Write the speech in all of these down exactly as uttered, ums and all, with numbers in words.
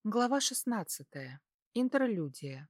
Глава шестнадцатая. Интерлюдия.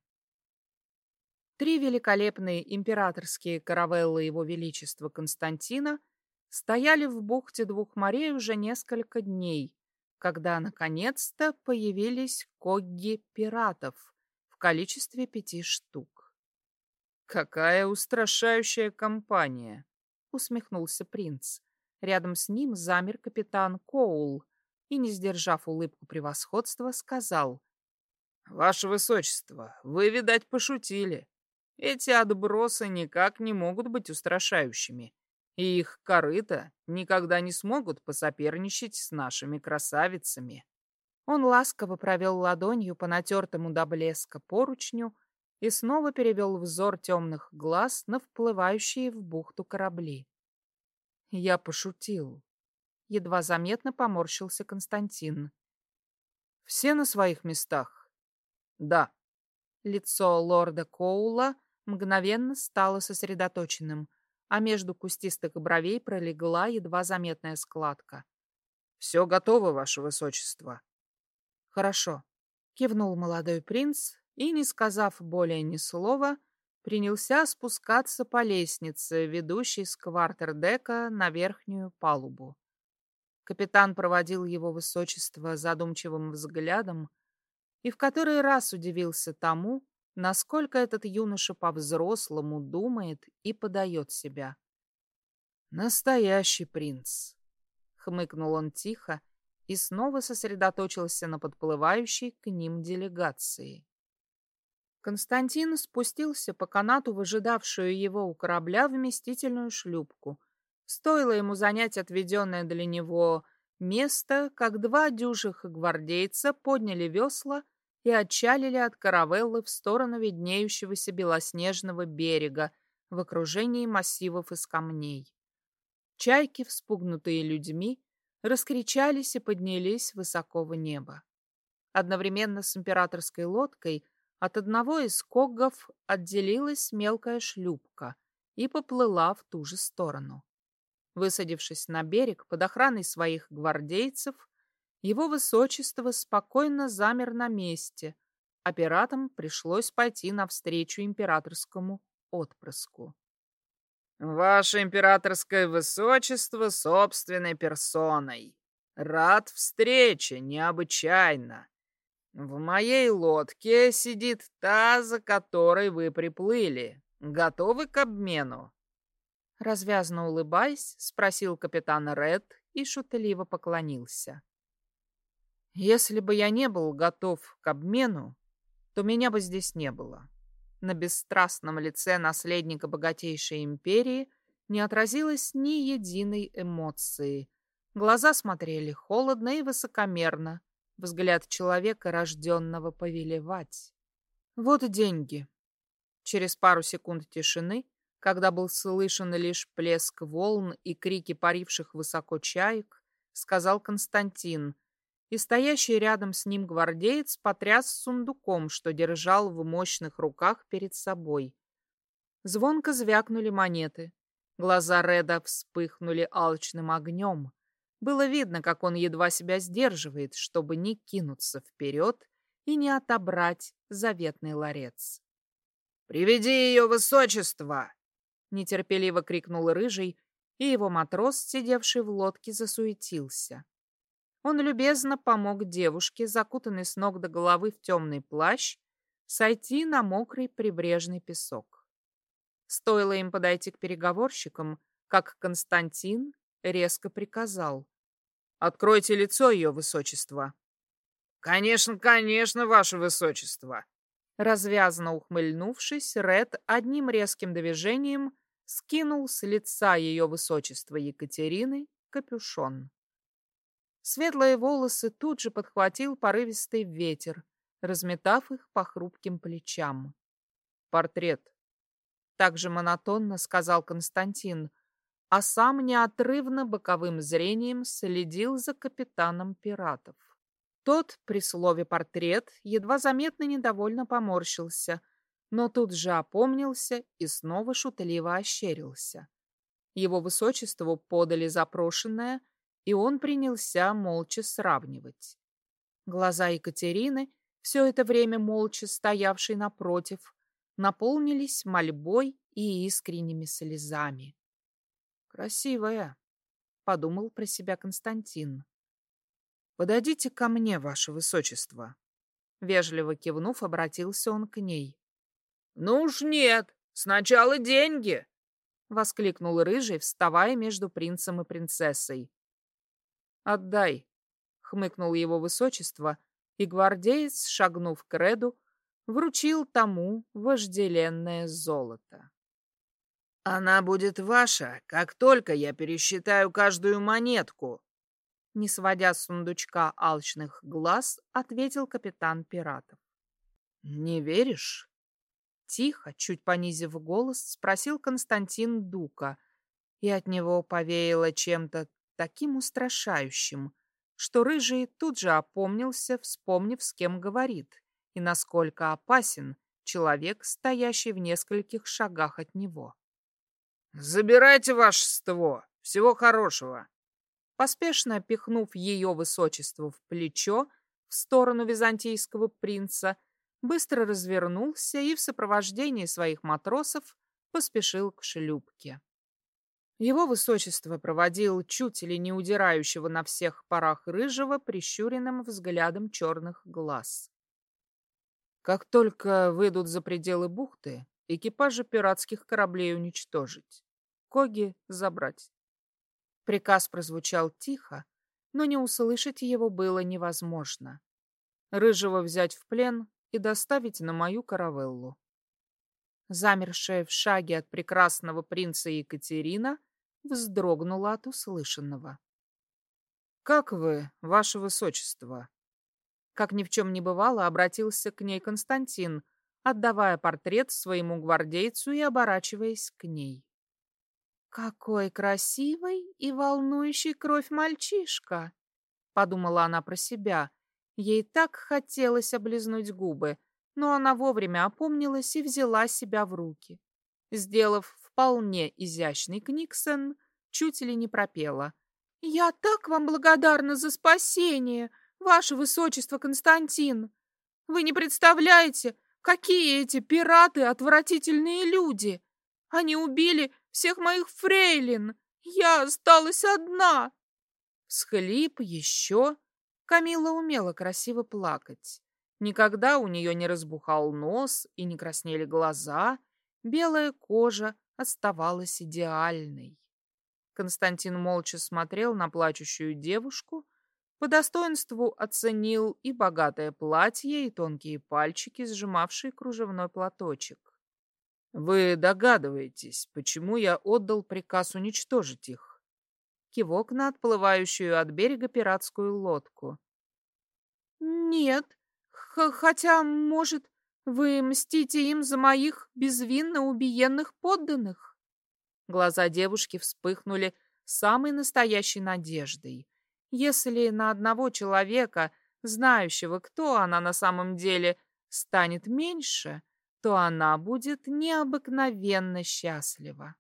Три великолепные императорские каравеллы Его Величества Константина стояли в бухте двух морей уже несколько дней, когда наконец-то появились когги пиратов в количестве пяти штук. «Какая устрашающая компания!» — усмехнулся принц. Рядом с ним замер капитан Коул и, не сдержав улыбку превосходства, сказал: «Ваше Высочество, вы, видать, пошутили. Эти отбросы никак не могут быть устрашающими, и их корыта никогда не смогут посоперничать с нашими красавицами». Он ласково провел ладонью по натертому до блеска поручню и снова перевел взор темных глаз на вплывающие в бухту корабли. «Я пошутил». Едва заметно поморщился Константин. «Все на своих местах?» «Да». Лицо лорда Коула мгновенно стало сосредоточенным, а между кустистых бровей пролегла едва заметная складка. «Все готово, Ваше Высочество». «Хорошо», — кивнул молодой принц и, не сказав более ни слова, принялся спускаться по лестнице, ведущей с квартердека на верхнюю палубу. Капитан проводил его высочество задумчивым взглядом и в который раз удивился тому, насколько этот юноша по-взрослому думает и подает себя. «Настоящий принц», — хмыкнул он тихо и снова сосредоточился на подплывающей к ним делегации. Константин спустился по канату в ожидавшую его у корабля вместительную шлюпку. Стоило ему занять отведенное для него место, как два дюжих гвардейца подняли весла и отчалили от каравеллы в сторону виднеющегося белоснежного берега в окружении массивов из камней. Чайки, вспугнутые людьми, раскричались и поднялись высоко в небо. Одновременно с императорской лодкой от одного из коггов отделилась мелкая шлюпка и поплыла в ту же сторону. Высадившись на берег под охраной своих гвардейцев, его высочество спокойно замер на месте, а пиратам пришлось пойти навстречу императорскому отпрыску. «Ваше императорское высочество собственной персоной! Рад встрече необычайно! В моей лодке сидит та, за которой вы приплыли. Готовы к обмену?» Развязно улыбаясь, спросил капитан Ред и шутливо поклонился. «Если бы я не был готов к обмену, то меня бы здесь не было». На бесстрастном лице наследника богатейшей империи не отразилось ни единой эмоции. Глаза смотрели холодно и высокомерно, взгляд человека, рожденного повелевать. «Вот деньги». Через пару секунд тишины, когда был слышен лишь плеск волн и крики паривших высоко чаек, сказал Константин, и стоящий рядом с ним гвардеец потряс сундуком, что держал в мощных руках перед собой. Звонко звякнули монеты. Глаза Реда вспыхнули алчным огнем. Было видно, как он едва себя сдерживает, чтобы не кинуться вперед и не отобрать заветный ларец. «Приведи ее высочество!» — нетерпеливо крикнул Рыжий, и его матрос, сидевший в лодке, засуетился. Он любезно помог девушке, закутанной с ног до головы в темный плащ, сойти на мокрый прибрежный песок. Стоило им подойти к переговорщикам, как Константин резко приказал: «Откройте лицо ее высочества». «Конечно, конечно, ваше высочество!» Развязно ухмыльнувшись, Ред одним резким движением скинул с лица ее высочества Екатерины капюшон. Светлые волосы тут же подхватил порывистый ветер, разметав их по хрупким плечам. «Портрет», — также монотонно сказал Константин, а сам неотрывно боковым зрением следил за капитаном пиратов. Тот при слове «портрет» едва заметно недовольно поморщился, но тут же опомнился и снова шутливо ощерился. Его высочеству подали запрошенное, и он принялся молча сравнивать. Глаза Екатерины, все это время молча стоявшей напротив, наполнились мольбой и искренними слезами. «Красивая», — подумал про себя Константин. «Подойдите ко мне, ваше высочество». Вежливо кивнув, обратился он к ней. «Ну уж нет, сначала деньги!» — воскликнул Рыжий, вставая между принцем и принцессой. «Отдай!» — хмыкнул его высочество, и гвардеец, шагнув к Реду, вручил тому вожделенное золото. «Она будет ваша, как только я пересчитаю каждую монетку!» Не сводя с сундучка алчных глаз, ответил капитан пиратов. «Не веришь?» Тихо, чуть понизив голос, спросил Константин Дука, и от него повеяло чем-то таким устрашающим, что Рыжий тут же опомнился, вспомнив, с кем говорит, и насколько опасен человек, стоящий в нескольких шагах от него. «Забирайте вашество! Всего хорошего!» Поспешно пихнув ее высочество в плечо в сторону византийского принца, быстро развернулся и в сопровождении своих матросов поспешил к шлюпке. Его высочество проводил чуть ли не удирающего на всех парах Рыжего прищуренным взглядом черных глаз. Как только выйдут за пределы бухты, экипажи пиратских кораблей уничтожить, коги забрать. Приказ прозвучал тихо, но не услышать его было невозможно. Рыжего взять в плен и доставить на мою каравеллу. Замершая в шаге от прекрасного принца Екатерина вздрогнула от услышанного. «Как вы, ваше высочество?» Как ни в чем не бывало, обратился к ней Константин, отдавая портрет своему гвардейцу и оборачиваясь к ней. «Какой красивый и волнующий кровь мальчишка!» — подумала она про себя. Ей так хотелось облизнуть губы, но она вовремя опомнилась и взяла себя в руки. Сделав вполне изящный книксон, чуть ли не пропела. «Я так вам благодарна за спасение, ваше высочество Константин! Вы не представляете, какие эти пираты отвратительные люди! Они убили всех моих фрейлин! Я осталась одна!» Всхлип еще. Камилла умела красиво плакать. Никогда у нее не разбухал нос и не краснели глаза. Белая кожа оставалась идеальной. Константин молча смотрел на плачущую девушку, по достоинству оценил и богатое платье, и тонкие пальчики, сжимавшие кружевной платочек. «Вы догадываетесь, почему я отдал приказ уничтожить их?» Кивок на отплывающую от берега пиратскую лодку. «Нет, х хотя, может, вы мстите им за моих безвинно убиенных подданных?» Глаза девушки вспыхнули самой настоящей надеждой. Если на одного человека, знающего, кто она на самом деле, станет меньше, то она будет необыкновенно счастлива.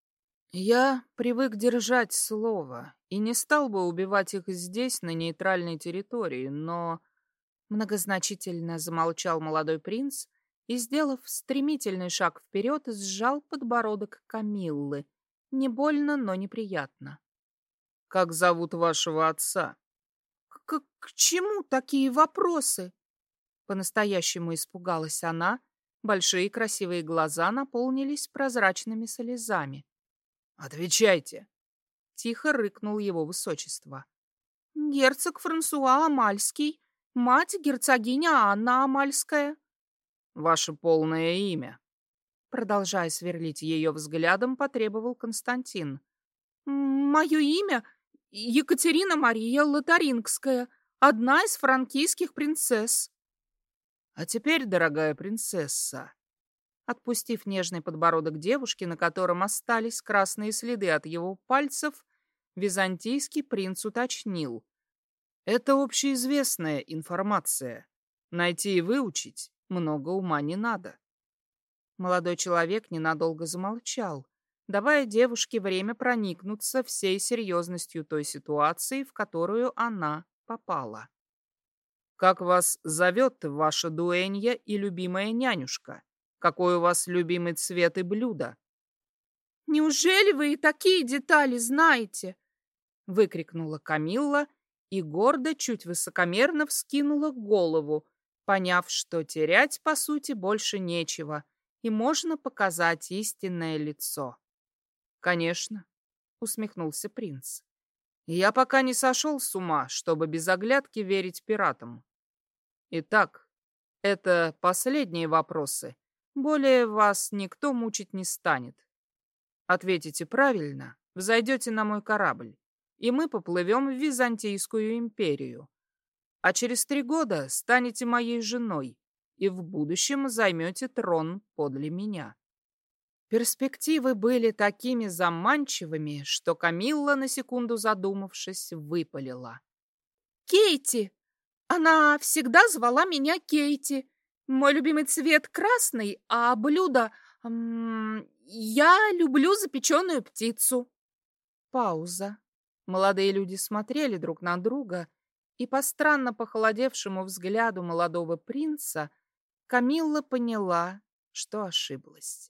Я привык держать слово и не стал бы убивать их здесь, на нейтральной территории, но... Многозначительно замолчал молодой принц и, сделав стремительный шаг вперед, сжал подбородок Камиллы. Не больно, но неприятно. «Как зовут вашего отца?» «К, к чему такие вопросы?» По-настоящему испугалась она. Большие красивые глаза наполнились прозрачными слезами. «Отвечайте!» — тихо рыкнул его высочество. «Герцог Франсуа Амальский, мать герцогиня Анна Амальская». «Ваше полное имя?» Продолжая сверлить ее взглядом, потребовал Константин. «Мое имя Екатерина Мария Лотарингская, одна из франкийских принцесс». «А теперь, дорогая принцесса...» Отпустив нежный подбородок девушки, на котором остались красные следы от его пальцев, византийский принц уточнил. «Это общеизвестная информация. Найти и выучить много ума не надо». Молодой человек ненадолго замолчал, давая девушке время проникнуться всей серьезностью той ситуации, в которую она попала. Как вас зовет ваша дуэнья и любимая нянюшка? Какой у вас любимый цвет и блюдо?» «Неужели вы и такие детали знаете?» — выкрикнула Камилла и гордо, чуть высокомерно вскинула голову, поняв, что терять, по сути, больше нечего, и можно показать истинное лицо. «Конечно», — усмехнулся принц. «Я пока не сошел с ума, чтобы без оглядки верить пиратам. Итак, это последние вопросы. Более вас никто мучить не станет. Ответите правильно, взойдете на мой корабль, и мы поплывем в Византийскую империю. А через три года станете моей женой и в будущем займете трон подле меня». Перспективы были такими заманчивыми, что Камилла, на секунду задумавшись, выпалила: «Кейти! Она всегда звала меня Кейти. Мой любимый цвет красный, а блюдо... М, я люблю запеченную птицу». Пауза. Молодые люди смотрели друг на друга, и по странно похолодевшему взгляду молодого принца Камилла поняла, что ошиблась.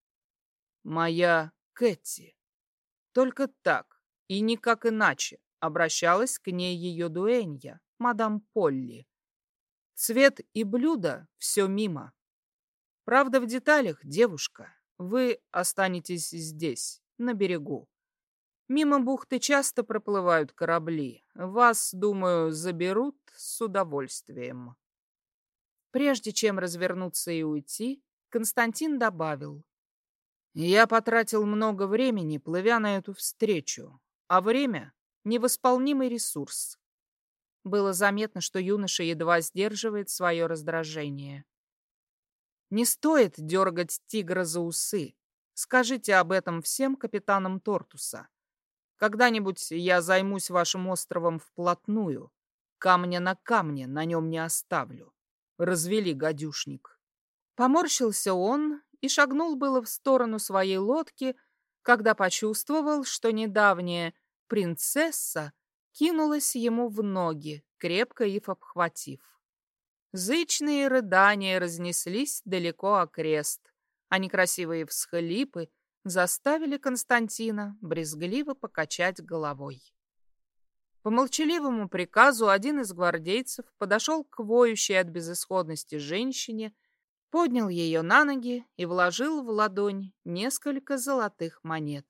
«Моя Кэти». Только так и никак иначе обращалась к ней ее дуэнья, мадам Полли. Цвет и блюдо — все мимо. Правда, в деталях, девушка, вы останетесь здесь, на берегу. Мимо бухты часто проплывают корабли. Вас, думаю, заберут с удовольствием. Прежде чем развернуться и уйти, Константин добавил: «Я потратил много времени, плывя на эту встречу, а время — невосполнимый ресурс». Было заметно, что юноша едва сдерживает свое раздражение. «Не стоит дергать тигра за усы. Скажите об этом всем капитанам Тортуса. Когда-нибудь я займусь вашим островом вплотную. Камня на камне на нем не оставлю. Развели гадюшник». Поморщился он и шагнул было в сторону своей лодки, когда почувствовал, что недавняя принцесса кинулась ему в ноги, крепко их обхватив. Зычные рыдания разнеслись далеко окрест, а некрасивые всхлипы заставили Константина брезгливо покачать головой. По молчаливому приказу один из гвардейцев подошел к воющей от безысходности женщине, поднял ее на ноги и вложил в ладонь несколько золотых монет.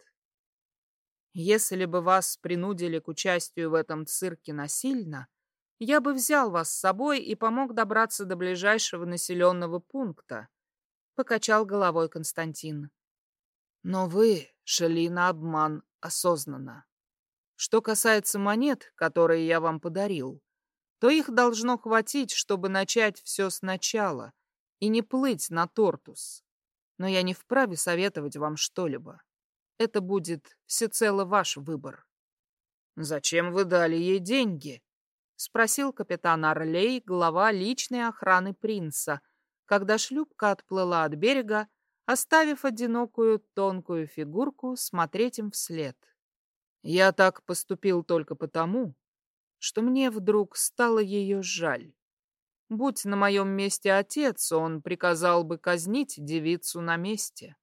«Если бы вас принудили к участию в этом цирке насильно, я бы взял вас с собой и помог добраться до ближайшего населенного пункта», — покачал головой Константин. «Но вы шли на обман осознанно. Что касается монет, которые я вам подарил, то их должно хватить, чтобы начать все сначала и не плыть на Тортус. Но я не вправе советовать вам что-либо. Это будет всецело ваш выбор». «Зачем вы дали ей деньги?» — спросил капитан Орлей, глава личной охраны принца, когда шлюпка отплыла от берега, оставив одинокую тонкую фигурку смотреть им вслед. «Я так поступил только потому, что мне вдруг стало ее жаль. Будь на моем месте отец, он приказал бы казнить девицу на месте».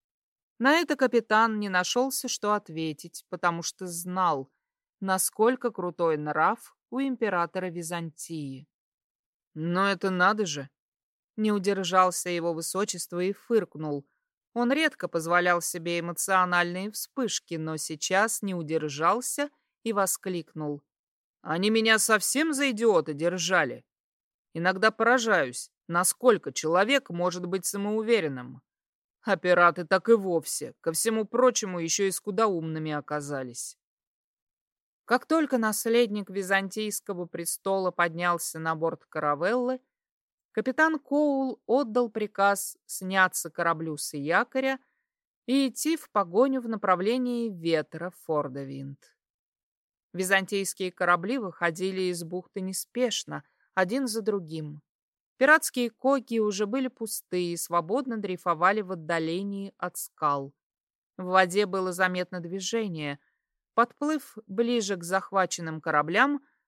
На это капитан не нашелся, что ответить, потому что знал, насколько крутой нрав у императора Византии. «Но это надо же!» Не удержался его высочество и фыркнул. Он редко позволял себе эмоциональные вспышки, но сейчас не удержался и воскликнул: «Они меня совсем за идиота держали. Иногда поражаюсь, насколько человек может быть самоуверенным. А пираты так и вовсе, ко всему прочему, еще и скудоумными оказались». Как только наследник византийского престола поднялся на борт каравеллы, капитан Коул отдал приказ сняться кораблю с якоря и идти в погоню в направлении ветра Фордовинд. Византийские корабли выходили из бухты неспешно, один за другим. Пиратские коки уже были пусты и свободно дрейфовали в отдалении от скал. В воде было заметно движение. Подплыв ближе к захваченным кораблям,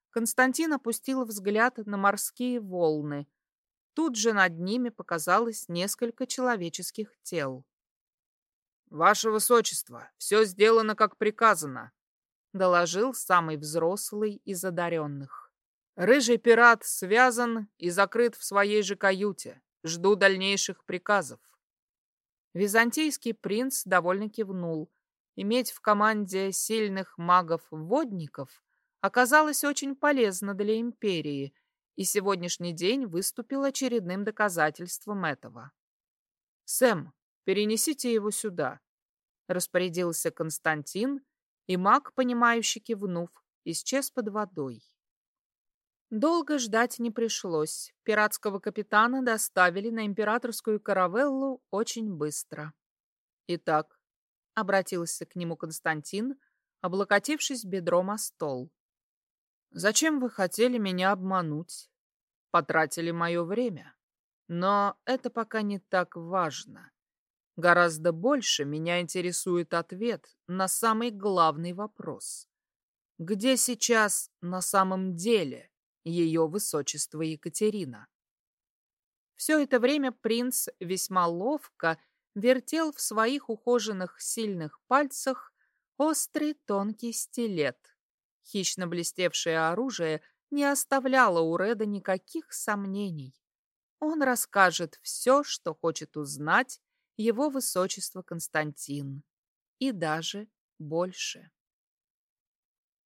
Константин опустил взгляд на морские волны. Тут же над ними показалось несколько человеческих тел. «Ваше Высочество, все сделано, как приказано», — доложил самый взрослый из одаренных. «Рыжий пират связан и закрыт в своей же каюте. Жду дальнейших приказов». Византийский принц довольно кивнул. Иметь в команде сильных магов-водников оказалось очень полезно для империи, и сегодняшний день выступил очередным доказательством этого. «Сэм, перенесите его сюда», — распорядился Константин, и маг, понимающе кивнув, исчез под водой. Долго ждать не пришлось. Пиратского капитана доставили на императорскую каравеллу очень быстро. «Итак», — обратился к нему Константин, облокотившись бедром о стол. «Зачем вы хотели меня обмануть? Потратили мое время. Но это пока не так важно. Гораздо больше меня интересует ответ на самый главный вопрос. Где сейчас на самом деле ее высочество Екатерина?» Все это время принц весьма ловко вертел в своих ухоженных сильных пальцах острый тонкий стилет. Хищно блестевшее оружие не оставляло у Реда никаких сомнений. Он расскажет все, что хочет узнать его высочество Константин, и даже больше.